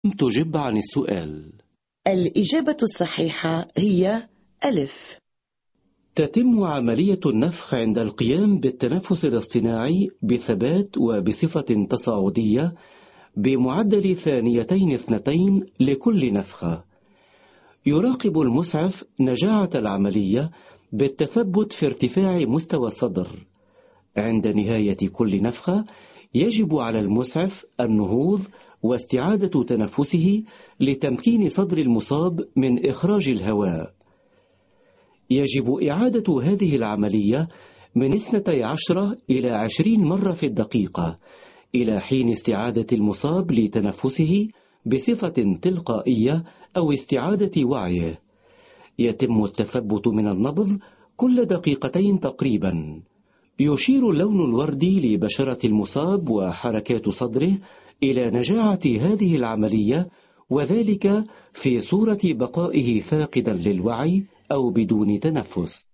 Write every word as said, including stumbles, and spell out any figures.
تجب عن السؤال. الإجابة الصحيحة هي ألف. تتم عملية النفخ عند القيام بالتنفس الاصطناعي بثبات وبصفة تصاعدية بمعدل ثانيتين اثنتين لكل نفخة. يراقب المسعف نجاعة العملية بالتثبت في ارتفاع مستوى الصدر. عند نهاية كل نفخة يجب على المسعف النهوض واستعادة تنفسه لتمكين صدر المصاب من إخراج الهواء. يجب إعادة هذه العملية من اثنتي عشرة إلى عشرين مرة في الدقيقة إلى حين استعادة المصاب لتنفسه بصفة تلقائية أو استعادة وعيه. يتم التثبت من النبض كل دقيقتين تقريبا. يشير اللون الوردي لبشرة المصاب وحركات صدره إلى نجاعة هذه العملية، وذلك في صورة بقائه فاقدا للوعي أو بدون تنفس.